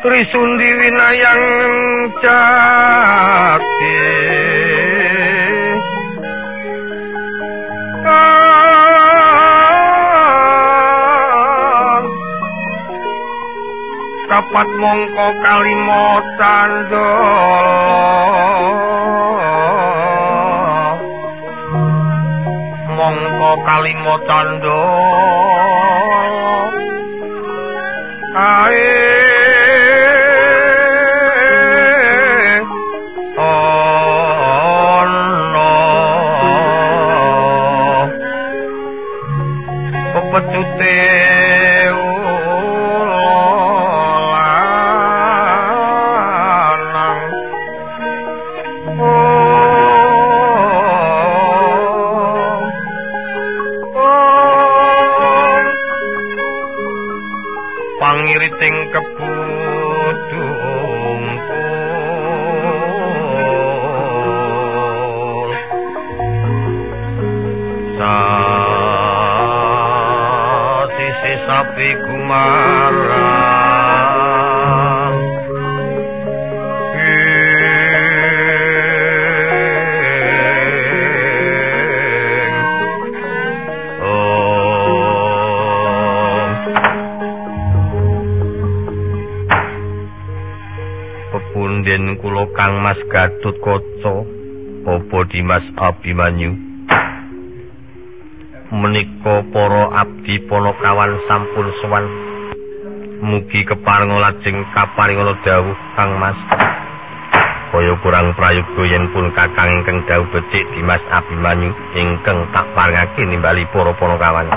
Trisundi winayang jati kapat mongko kalimo candala mongko kalimo candala ae pepecute pangiriting kebudung sisi sapi kumarang pepunden kula Kang Mas Gatotkaca apa Dimas Abimanyu menika para abdi Panakawan sampun sowan mugi keparenga lajeng kaparingana dawuh Kang Mas kaya kurang prayoga yen pun kakang ingkang dawuh becik Dimas Abimanyu ingkang tak parengake nimbali para Panakawan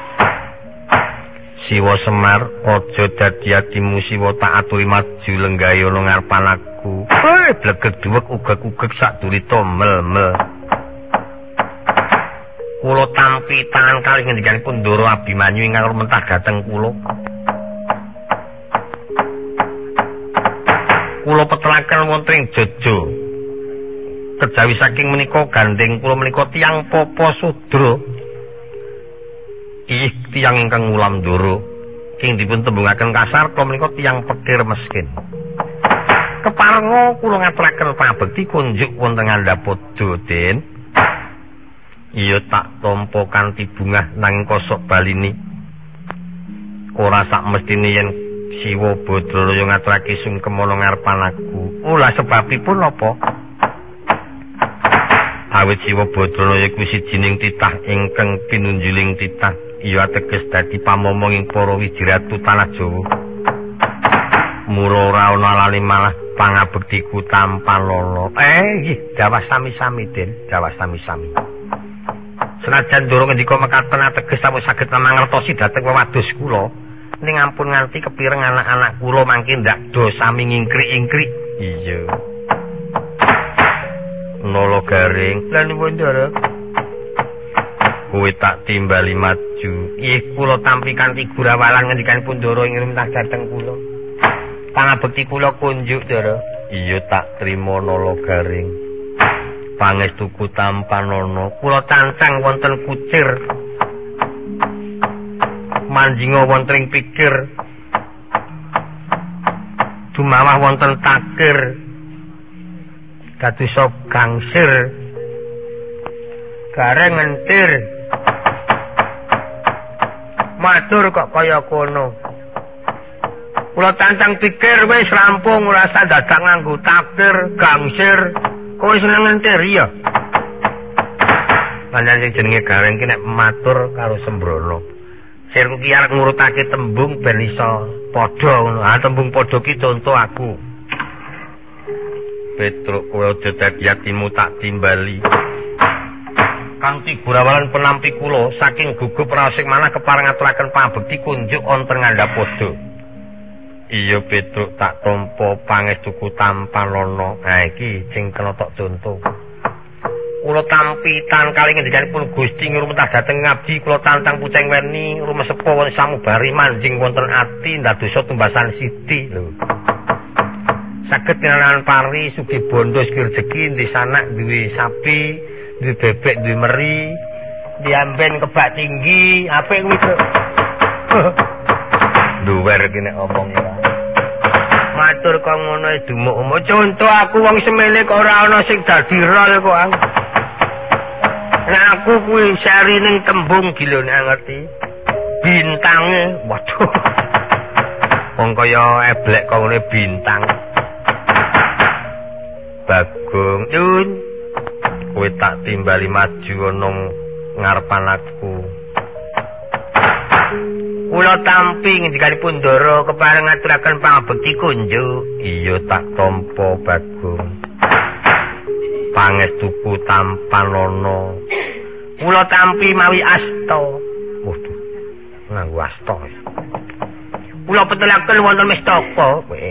Siwa Semar aja dadi atimu Siwa tak aturi maju lenggahe ana ngarepan aku bleget duwek ugek-ugek sadurita mel-mel kula tampi tangan kalih ngendikanipun Ndara Abimanyu ingkang lumentah dhateng kula kula petelaken wonten ing Jaja kejawi saking menika gandeng kula menika tiyang Papa Sudra ih tiyang ingkang ngulam Ndara ing dipun tembungaken kasar kula menika tiyang pikir miskin keparenga kula ngaturaken pangabekti kunjuk wonten ngandhapada Den iya tak tampa kanthi bungah nanging kosok balini ora sak mestine yen Siwa Badraya ngaturake sungkem ana ngarepan aku ulah sebabipun apa awit Siwa Badraya iku sijining titah ingkang pinunjuling titah iya ateges dadi pamomong ing para wijiratu tanah Jawa mula ora ana lali malah pangabektiku tanpa lolo nggih dawah sami-sami Den dawah sami-sami senajan Ndara ngendika mekaten ateges sampun saged mangertosi dhateng wewados kula ning ampun nganti kepireng anak-anak kula mangke ndak do sami ngingkrik-ingkrik iya nolo garing lan nuwun Ndara kowe tak timbali maju ih kula tampi kanthi gurawalan ngendikanipun Ndara ing rumah dhateng kula pangabekti kula kunjuk Ndara iya tak trima nolo garing pangestuku tampanana kula cancang wonten kucir manjinga wonten ing pikir dumawah wonten takir dadosa gangsir gareng entir matur kok kaya kono kula cancang pikir wis rampung ora usah dadak nganggo takir gangsir kowe seneng entir ya pancen sing jenenge gareng ki nek matur karo Sembrono sirku ki arep ngurutake tembung ben iso padha ngono tembung padha ki conto aku Petruk kowe aja dadi atimu tak timbali kanthi gurawalan penampi kula saking gugup raosing manah kepareng ngaturaken pangabekti kunjuk wonten ngandhapada iya Petruk tak tampa pangestuku tanpa lono iki sing kena tok conto kula tampi tan kali ngendikanipun Gusti ngrumetah dhateng ngabdi kula tantang puceng weni rumesepa wonten samubari manjing wonten ati ndadosa tumbasan siti lho saged kenalan pari sugih bondo sugih rejeki ndi sanak duwe sapi duwe bebek duwe meri diamben kebak tinggi apik kuwi duwer iki nek omong ya Matur kok ngono dumuk-umuk. Contoh aku wong semene kok ora ana sing dadi rol kok aku. Nek aku kuwi sarining tembung gila nek ngerti. Bintange, waduh. Wong kaya eblek kok ngene bintang. Bagong, Yun. Kowe tak timbali maju ana ngarepan aku. Kula tampi ngendikanipun Ndara kepareng ngaturaken pangabekti kunjuk. Iya tak tampa Bagong. Pangestuku tampanana. Kula tampi mawi asta. Waduh. Nganggo asta. Kula petelaken wonten mestaka.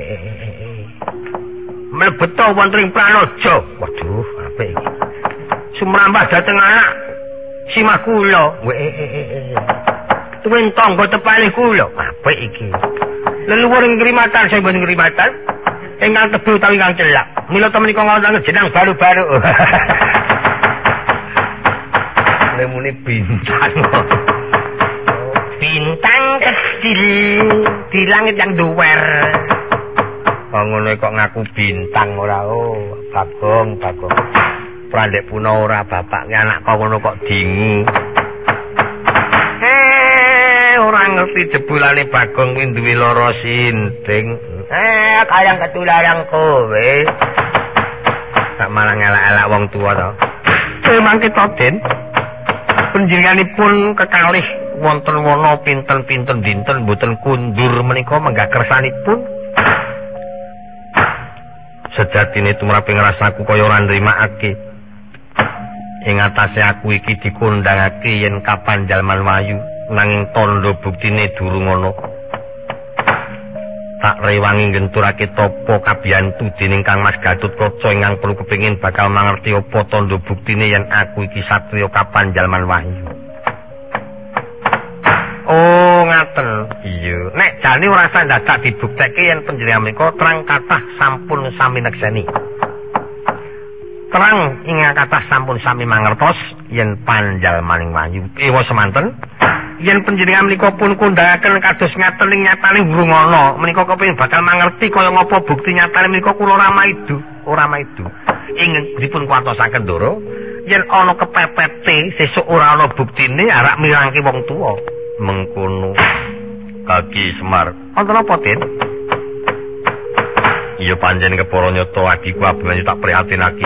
Mlebet wonten ing pranaja. Waduh, apik iki. Sumrambah dhateng anak simah kula. Tuwin tangga tepane kula. Apik iki. Leluhur ngrimatan saya mboten ngrimatan. Ingkang tebu utawi ingkang celak. Mila to menika wonten jeneng baru-baru. Lemune bintang. Bintang kecil di langit yang duwer. Ngono kok ngaku bintang ora Bagong. Prandek puna ora bapaknya anak kok ngono kok dingu. Ora ngerti jebulane Bagong kuwi duwe lara sinting. Kayang ketularan kowe. Tak malah ngelak-elak wong tuwa to. Mangke to, Den. Panjenenganipun kekalih wonten wana pinten-pinten dinten mboten kundur menika menggah kersanipun. Sejatine tumraping rasaku kaya ora nrimakake. Ing atase aku iki dikondhangake yen kapan jalman wayu nanging tandha buktine durung ana. Tak rewangi ngenturake tapa kabiyantu dening Kang Mas Gatotkaca ingkang perlu kepengin bakal mangerti apa tandha buktine yen aku iki satriya kapan jalman wayu. Oh, ngaten. Iya. Nek jane ora usah dadak dibuktekke yen panjenengan menika terang kathah sampun sami nekseni. Terang ingkang kathah sampun sami mangertos yen panjalmaning wayu. Ewa semanten. Yen panjenengan menika pun kondhangaken kados ngaten ing nyatane urung ana, menika kepengin bakal mangerti kaya ngapa bukti nyatane menika kula ora maidu. Ing dipun kuwatosaken Ndara, yen ana kepepete sesuk ora ana buktine arak milangke wong tuwa. Mengkono Kaki Semar. Wonten apa, Den? Iya panjen kepara nyata adiku Abimanyu tak prihatinake.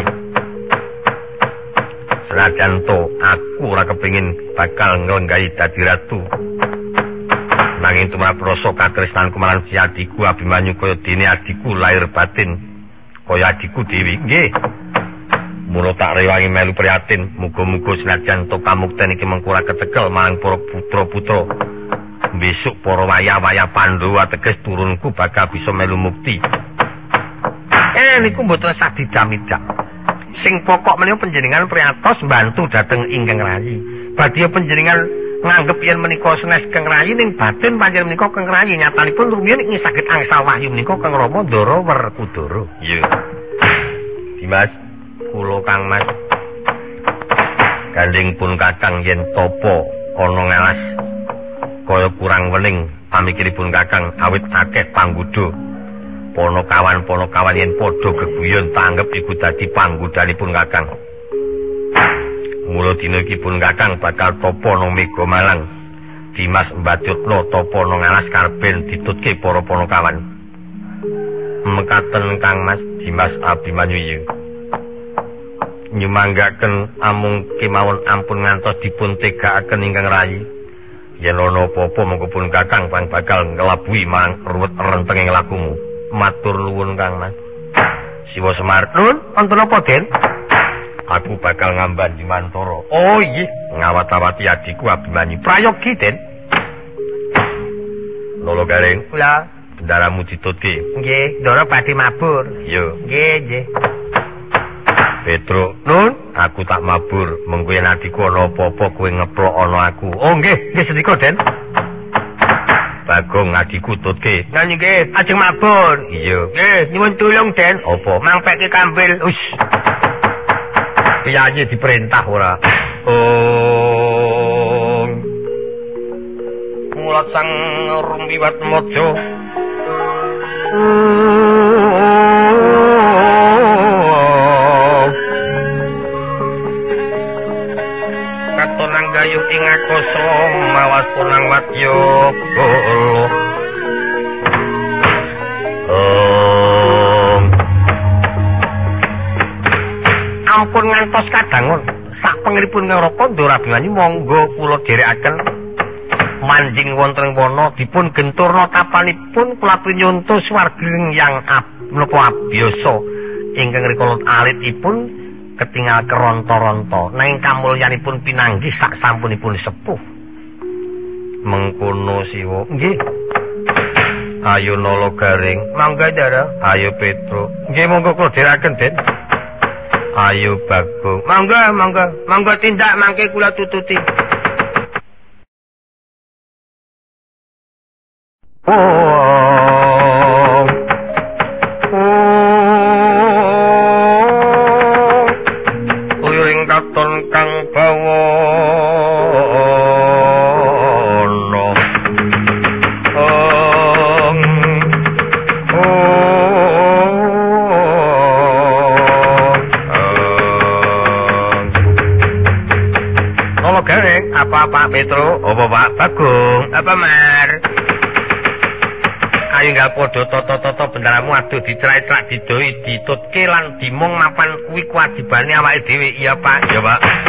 Senajan to aku ora kepengin bakal nglenggahi dadi ratu. Nanging tumrap rasa katresnanku marang si adiku Abimanyu kaya dene adiku lahir batin kaya adiku dhewe. Nggih. Mula tak rewangi melu prihatin, muga-muga senajan to kamukten iki mengkura ketekel marang para putra-putra. Besok para wayah-wayah Pandhawa teges turunku bakal bisa melu mukti. Niku mboten sak didamidam. Sing pokok menika panjenengan priatos mbantu dhateng ingkang rayi. Badhe panjenengan nganggep yen menika sanes Kang Rayi ning batin panjenengan menika Kang Rayi nyatanipun rumiyin ing saged angsal wahyu menika Kang Rama Ndara Werkudara. Iya. Dimas kula Kang Mas gandeng pun Kakang yen topo ana ngelas kaya kurang wening pamikiripun Kakang awit akeh pangguda ponokawan yen padha geguyon tanggep iku dadi panggudanipun Kakang. Mula dina iki pun Kakang bakal topo nang Mega Malang. Dimas Mbadyatna topo nang alas karben ditutke para ponokawan. Mekaten Kang Mas Dimas Abimanyu. Nyumanggaken amung kemawon ampun ngantos dipun tegakaken ingkang rayi. Yen ana apa-apa mengko pun Kakang pang bakal nglabuhi marang ruwet rentenging lakumu. Matur nuwun Kang Mas. Siwa Semar. Nuwun, wonten apa, Den? Aku bakal ngamban di Mantara. Oh iya, ngawat-awati adiku Abimanyu. Prayogi, Den. Lolo Gareng. Kula bendaramu ditutke. Nggih, Ndara badhe mabur. Yo. Nggih. Petro, nun, aku tak mabur. Mengko yen adiku ana apa-apa kowe ngeplok ana aku. Oh nggih sedika, Den. Bagong adiku tutke. Nggih, ajeng mabur. Iya. Nggih, nyuwun tulung, Den. Apa? Mangpeke kambil. Us. Piyayi diperintah ora. Mulat sang rumpiwat mojo. ngantos kadang sak pengripun ngroko Ndara Bimani monggo kula dherekaken manjing wonten wana dipun genturna tapanipun kula pinyuntus warging yang menapa abiyasa ingkang rikala alitipun ketingal keronto-ronto nanging kamulyanipun pinanggih sak sampunipun sepuh mengkono siwa nggih ayo nolo garing mangga Ndara ayo Petro nggih monggo kula dherekaken Den ayo Bagong mangga tindak mangke kula tututi uring katon kang bawana Nolo gareng apa Petro apa Pak Bagong apa Mar ayo nggak podo toto bendaramu aduh dicerai-cerai didoi ditutke lan dimong mapan kuwi kewajibane awake dhewe iya Pak ya Pak